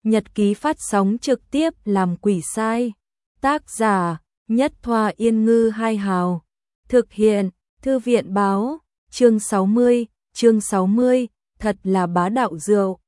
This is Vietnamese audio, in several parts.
Nhật ký phát sóng trực tiếp làm quỷ sai. Tác giả Nhất Thoa Yên Ngư Hai Hào. Thực hiện Thư viện Báo. Chương 60, thật là bá đạo rượu.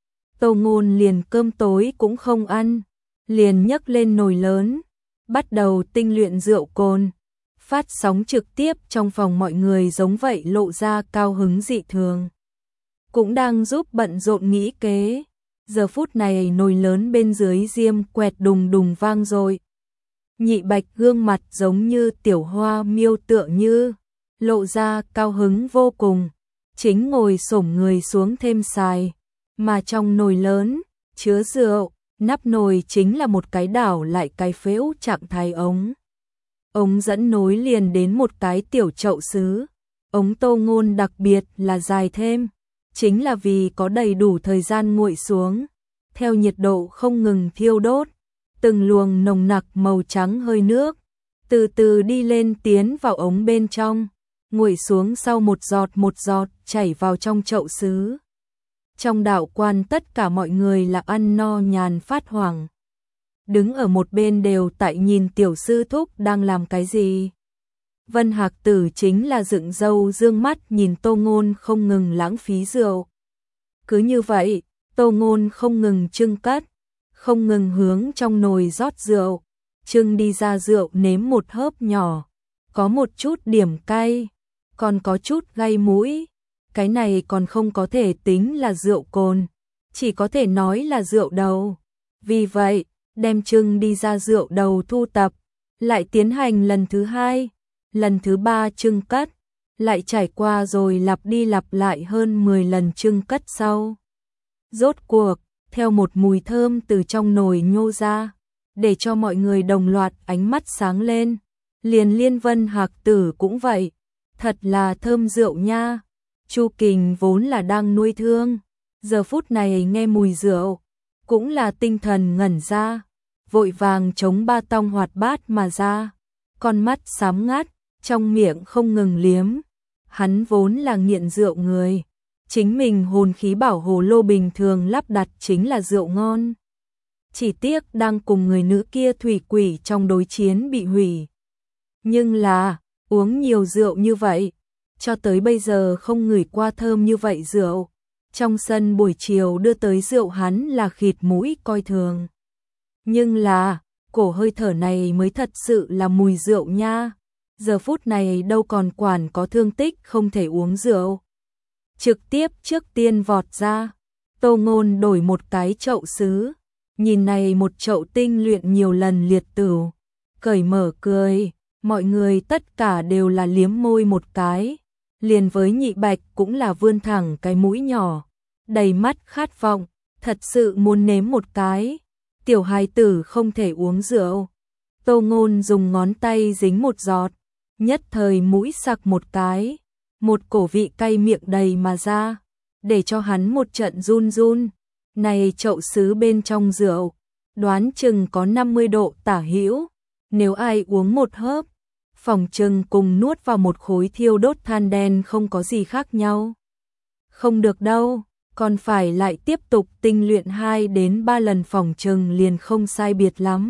Tô Ngôn liền cơm tối cũng không ăn, liền nhấc lên nồi lớn, bắt đầu tinh luyện rượu cồn. Phát sóng trực tiếp trong phòng mọi người giống vậy lộ ra cao hứng dị thường. Cũng đang giúp bận rộn nghĩ kế. Giờ phút này nồi lớn bên dưới diêm quẹt đùng đùng vang rồi. Nhị Bạch gương mặt giống như tiểu hoa miêu tựa như, lộ ra cao hứng vô cùng, chính ngồi xổm người xuống thêm xài. Mà trong nồi lớn, chứa rượu, nắp nồi chính là một cái đảo lại cái phễu trạng thái ống. Ống dẫn nối liền đến một cái tiểu chậu sứ. Ống Tô Ngôn đặc biệt là dài thêm, chính là vì có đầy đủ thời gian nguội xuống, theo nhiệt độ không ngừng thiêu đốt, từng luồng nồng nặc màu trắng hơi nước, từ từ đi lên tiến vào ống bên trong, nguội xuống sau một giọt chảy vào trong chậu sứ. Trong đạo quan tất cả mọi người là ăn no nhàn phát hoảng. Đứng ở một bên đều tại nhìn tiểu sư thúc đang làm cái gì. Vân Hạc Tử chính là dựng râu dương mắt nhìn Tô Ngôn không ngừng lãng phí rượu. Cứ như vậy, Tô Ngôn không ngừng trưng cất, không ngừng hướng trong nồi rót rượu, trưng đi ra rượu nếm một hớp nhỏ, có một chút điểm cay, còn có chút gây mũi. Cái này còn không có thể tính là rượu cồn, chỉ có thể nói là rượu đầu. Vì vậy, đem trưng đi ra rượu đầu thu tập, lại tiến hành lần thứ 2, lần thứ 3 trưng cất, lại trải qua rồi lặp đi lặp lại hơn 10 lần trưng cất sau. Rốt cuộc, theo một mùi thơm từ trong nồi nhô ra, để cho mọi người đồng loạt ánh mắt sáng lên. Liền Liên Vân Hạc Tử cũng vậy, thật là thơm rượu nha. Chu Kình vốn là đang nuôi thương, giờ phút này nghe mùi rượu, cũng là tinh thần ngẩn ra, vội vàng chống ba tong hoạt bát mà ra, con mắt xám ngắt, trong miệng không ngừng liếm. Hắn vốn là nghiện rượu người, chính mình hồn khí bảo hồ lô bình thường lắp đặt chính là rượu ngon. Chỉ tiếc đang cùng người nữ kia thủy quỷ trong đối chiến bị hủy. Nhưng là, uống nhiều rượu như vậy, cho tới bây giờ không ngửi qua thơm như vậy rượu. Trong sân buổi chiều đưa tới rượu hắn là khịt mũi coi thường. Nhưng là, cổ hơi thở này mới thật sự là mùi rượu nha. Giờ phút này đâu còn quản có thương tích không thể uống rượu. Trực tiếp trước tiên vọt ra, Tô Ngôn đổi một cái chậu sứ. Nhìn này một chậu tinh luyện nhiều lần liệt tửu, cởi mở cười, mọi người tất cả đều là liếm môi một cái. Liền với Nhị Bạch cũng là vươn thẳng cái mũi nhỏ, đầy mắt khát vọng, thật sự muốn nếm một cái. Tiểu hài tử không thể uống rượu. Tô Ngôn dùng ngón tay dính một giọt, nhất thời mũi sặc một cái, một cổ vị cay miệng đầy mà ra, để cho hắn một trận run run. Này chậu sứ bên trong rượu, đoán chừng có 50 độ tả hữu, nếu ai uống một hớp, phỏng chừng cùng nuốt vào một khối thiêu đốt than đen không có gì khác nhau. Không được đâu, còn phải lại tiếp tục tinh luyện 2 đến 3 lần phỏng chừng liền không sai biệt lắm.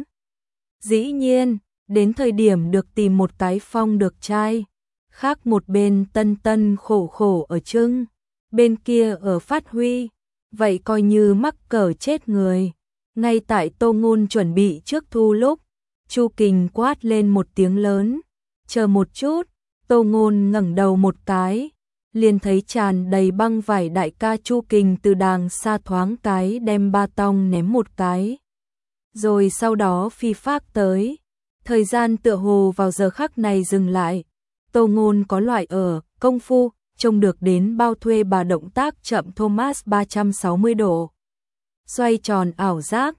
Dĩ nhiên, đến thời điểm được tìm một cái phong được trai, khác một bên tân tân khổ khổ ở trưng, bên kia ở phát huy, vậy coi như mắc cỡ chết người. Ngay tại Tô Ngôn chuẩn bị trước thu lúc, Chu Kình quát lên một tiếng lớn. Chờ một chút, Tô Ngôn ngẩng đầu một cái, liền thấy tràn đầy băng vải đại ca Chu Kình từ đàng xa thoáng cái đem ba tong ném một cái. Rồi sau đó phi phác tới. Thời gian tựa hồ vào giờ khắc này dừng lại. Tô Ngôn có loại ở công phu, trông được đến bao thuê bà động tác chậm Thomas 360 độ. Xoay tròn ảo giác,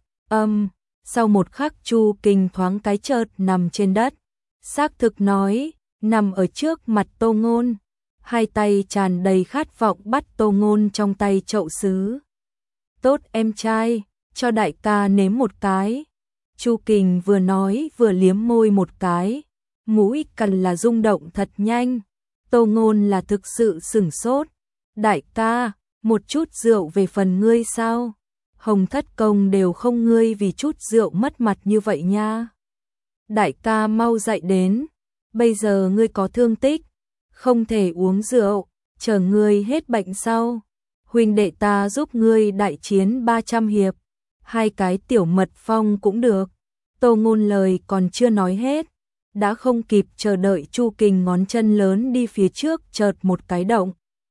sau một khắc Chu Kình thoáng cái chợt nằm trên đất. Xác thực nói, nằm ở trước mặt Tô Ngôn, hai tay tràn đầy khát vọng bắt Tô Ngôn trong tay chậu sứ. Tốt em trai, cho đại ca nếm một cái. Chu Kình vừa nói vừa liếm môi một cái, mũi cần là rung động thật nhanh. Tô Ngôn là thực sự sửng sốt. Đại ca, một chút rượu về phần ngươi sao? Hồng Thất Công đều không ngươi vì chút rượu mất mặt như vậy nha. Đại ca mau dậy đến, bây giờ ngươi có thương tích, không thể uống rượu, chờ ngươi hết bệnh sau. Huynh đệ ta giúp ngươi đại chiến 300 hiệp, 2 cái tiểu mật phong cũng được. Tô Ngôn lời còn chưa nói hết, đã không kịp chờ đợi Chu Kình ngón chân lớn đi phía trước chợt một cái động.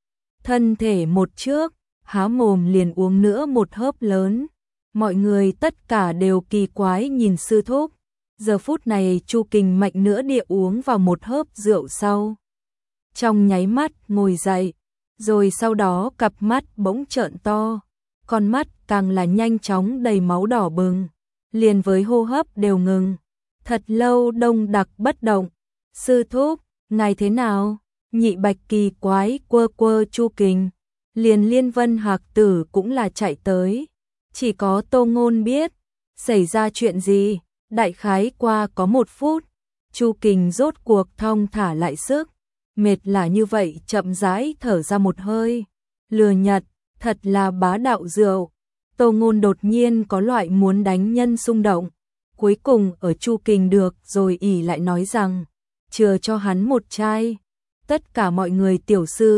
Thân thể một trước, há mồm liền uống nữa một hớp lớn. Mọi người tất cả đều kỳ quái nhìn sư thúc. Giờ phút này Chu Kình mạnh nữa địa uống vào một hớp rượu sau. Trong nháy mắt ngồi dậy, rồi sau đó cặp mắt bỗng trợn to, con mắt càng là nhanh chóng đầy máu đỏ bừng, liền với hô hấp đều ngừng. Thật lâu đông đặc bất động. Sư thúc, ngài thế nào? Nhị Bạch kỳ quái quơ quơ Chu Kình. Liền Liên Vân Hạc Tử cũng là chạy tới. Chỉ có Tô Ngôn biết, xảy ra chuyện gì. Đại khái qua có 1 phút, Chu Kình rốt cuộc thong thả lại sức. Mệt là như vậy chậm rãi thở ra một hơi. Lừa nhật, thật là bá đạo rượu. Tô Ngôn đột nhiên có loại muốn đánh nhân xung động. Cuối cùng ở Chu Kình được rồi ỉ lại nói rằng, chừa cho hắn một chai. Tất cả mọi người tiểu sư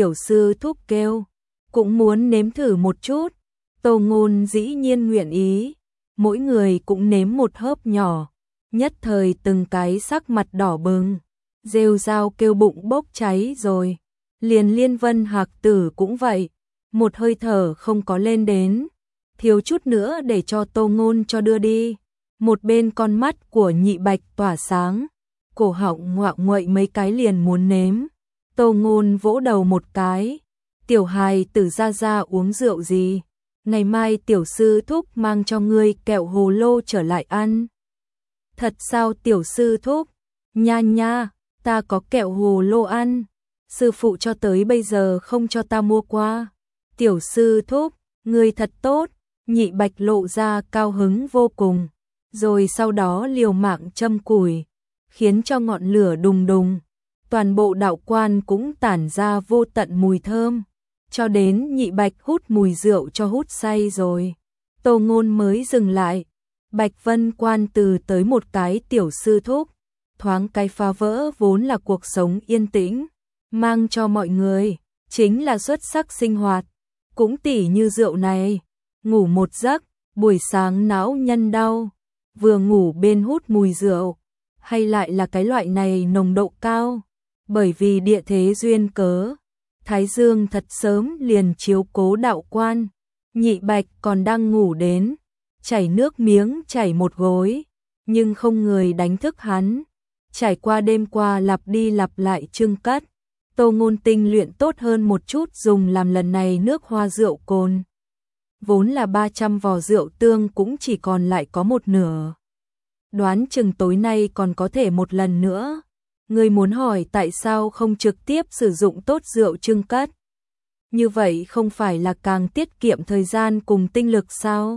thúc kêu, cũng muốn nếm thử một chút. Tô Ngôn dĩ nhiên nguyện ý, mỗi người cũng nếm một hớp nhỏ, nhất thời từng cái sắc mặt đỏ bừng, rêu rao kêu bụng bốc cháy rồi. Liền Liên Vân Hạc Tử cũng vậy, một hơi thở không có lên đến, thiếu chút nữa để cho Tô Ngôn cho đưa đi. Một bên con mắt của Nhị Bạch tỏa sáng, cổ họng ngoạo nguậy mấy cái liền muốn nếm. Tô Ngôn vỗ đầu một cái, tiểu hài tử ra uống rượu gì, ngày mai tiểu sư thúc mang cho ngươi kẹo hồ lô trở lại ăn. Thật sao tiểu sư thúc? Nha nha, ta có kẹo hồ lô ăn, sư phụ cho tới bây giờ không cho ta mua qua. Tiểu sư thúc, ngươi thật tốt. Nhị Bạch lộ ra cao hứng vô cùng, rồi sau đó liều mạng châm củi, khiến cho ngọn lửa đùng đùng, toàn bộ đạo quan cũng tản ra vô tận mùi thơm, cho đến Nhị Bạch hút mùi rượu cho hút say rồi, Tô Ngôn mới dừng lại. Bạch Vân Quan từ tới một cái tiểu sư thúc, thoáng cái phá vỡ vốn là cuộc sống yên tĩnh, mang cho mọi người chính là xuất sắc sinh hoạt, cũng tỉ như rượu này, ngủ một giấc, buổi sáng não nhân đau, vừa ngủ bên hút mùi rượu, hay lại là cái loại này nồng độ cao, bởi vì địa thế duyên cớ, Thái Dương thật sớm liền chiếu cố đạo quan. Nhị Bạch còn đang ngủ đến, chảy nước miếng chảy một gối, nhưng không người đánh thức hắn. Trải qua đêm qua lặp đi lặp lại trưng cất, Tô Ngôn tinh luyện tốt hơn một chút dùng làm lần này nước hoa rượu cồn. Vốn là 300 vò rượu tương cũng chỉ còn lại có một nửa. Đoán chừng tối nay còn có thể một lần nữa. Người muốn hỏi tại sao không trực tiếp sử dụng tốt rượu trưng cất? Như vậy không phải là càng tiết kiệm thời gian cùng tinh lực sao?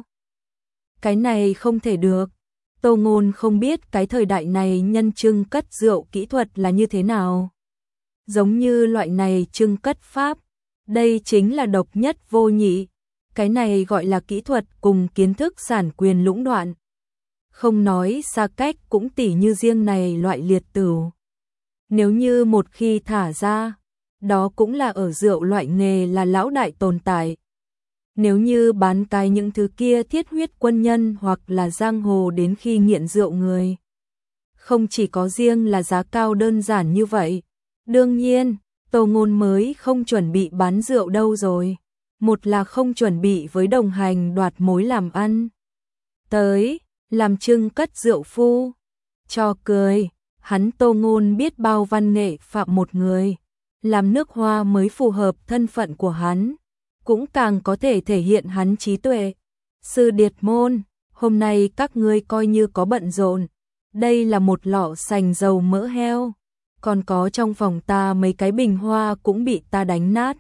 Cái này không thể được. Tô Ngôn không biết cái thời đại này nhân trưng cất rượu kỹ thuật là như thế nào. Giống như loại này trưng cất pháp, đây chính là độc nhất vô nhị. Cái này gọi là kỹ thuật cùng kiến thức sản quyền lũng đoạn. Không nói xa cách cũng tỉ như riêng này loại liệt tửu. Nếu như một khi thả ra, đó cũng là ở rượu loại nghề là lão đại tồn tại. Nếu như bán cái những thứ kia thiết huyết quân nhân hoặc là giang hồ đến khi nghiện rượu người. Không chỉ có riêng là giá cao đơn giản như vậy. Đương nhiên, Tô Ngôn mới không chuẩn bị bán rượu đâu rồi. Một là không chuẩn bị với đồng hành đoạt mối làm ăn. Tới, làm trưng cất rượu phu. Cho cười, hắn Tô Ngôn biết bao văn nghệ phạm một người. Làm nước hoa mới phù hợp thân phận của hắn. Cũng càng có thể thể hiện hắn trí tuệ. Sư Điệt Môn, hôm nay các ngươi coi như có bận rộn. Đây là một lọ sành dầu mỡ heo. Còn có trong phòng ta mấy cái bình hoa cũng bị ta đánh nát.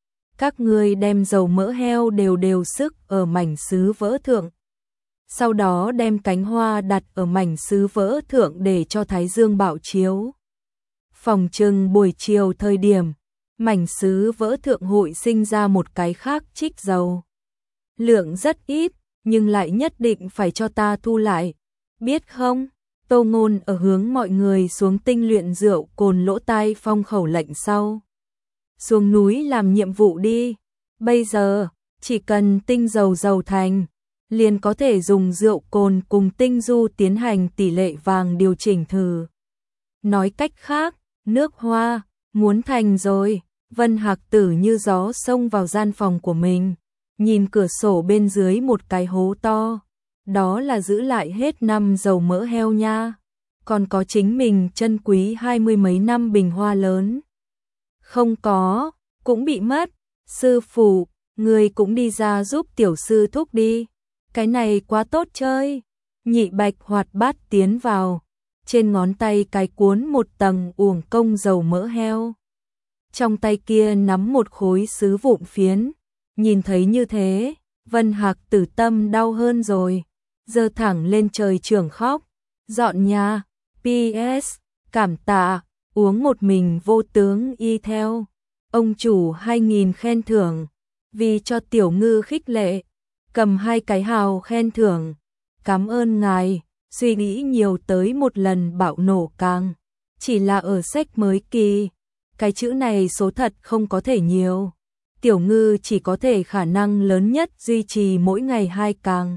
Các ngươi đem dầu mỡ heo đều đều sức ở mảnh sứ vỡ thượng. Sau đó đem cánh hoa đặt ở mảnh sứ vỡ thượng để cho Thái Dương bảo chiếu. Phòng trừng buổi chiều thời điểm, mảnh sứ vỡ thượng hội sinh ra một cái khác trích dầu. Lượng rất ít, nhưng lại nhất định phải cho ta thu lại, biết không? Tô Ngôn ở hướng mọi người xuống tinh luyện rượu cồn lỗ tai phong khẩu lệnh sau. Xuống núi làm nhiệm vụ đi, bây giờ, chỉ cần tinh dầu thành, liền có thể dùng rượu cồn cùng tinh du tiến hành tỷ lệ vàng điều chỉnh thử. Nói cách khác, nước hoa, muốn thành rồi. Vân Hạc Tử như gió xông vào gian phòng của mình, nhìn cửa sổ bên dưới một cái hố to, đó là giữ lại hết năm dầu mỡ heo nha, còn có chính mình chân quý 20 mấy năm bình hoa lớn. Không có, cũng bị mất, sư phụ, người cũng đi ra giúp tiểu sư thúc đi, cái này quá tốt chơi. Nhị Bạch hoạt bát tiến vào, trên ngón tay cái cuốn một tầng uổng công dầu mỡ heo. Trong tay kia nắm một khối sứ vụn phiến, nhìn thấy như thế, Vân Hạc Tử tâm đau hơn rồi, giơ thẳng lên trời trưởng khóc, dọn nhà, PS, cảm tạ, uống một mình vô tướng y theo, ông chủ 2000 khen thưởng, vì cho tiểu ngư khích lệ, cầm 2 cái hào khen thưởng, cảm ơn ngài, suy nghĩ nhiều tới một lần bạo nổ càng, chỉ là ở sách mới kỳ. Cái chữ này số thật không có thể nhiều. Tiểu ngư chỉ có thể khả năng lớn nhất duy trì mỗi ngày 2 càng.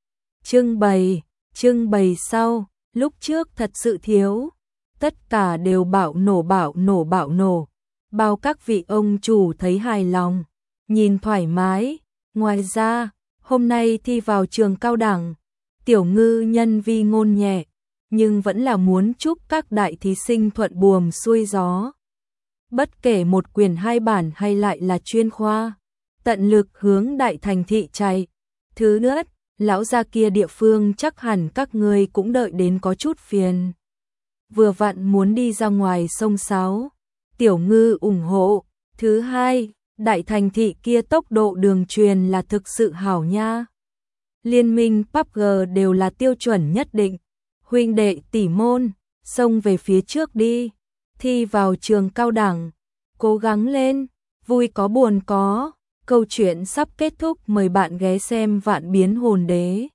Trưng bày sau, lúc trước thật sự thiếu. Tất cả đều bạo nổ. Bao các vị ông chủ thấy hài lòng, nhìn thoải mái. Ngoài ra, hôm nay thi vào trường cao đẳng, tiểu ngư nhân vi ngôn nhẹ, nhưng vẫn là muốn chúc các đại thí sinh thuận buồm xuôi gió. Bất kể một quyển 2 bản hay lại là chuyên khoa, tận lực hướng đại thành thị chạy. Thứ nữa, lão gia kia địa phương chắc hẳn các ngươi cũng đợi đến có chút phiền. Vừa vặn muốn đi ra ngoài sông sáo, tiểu ngư ủng hộ. Thứ hai, đại thành thị kia tốc độ đường truyền là thực sự hảo nha. Liên minh PUBG đều là tiêu chuẩn nhất định. Huynh đệ tỷ môn, xông về phía trước đi. Thi vào trường cao đẳng, cố gắng lên, vui có buồn có, câu chuyện sắp kết thúc, mời bạn ghé xem Vạn Biến Hồn Đế.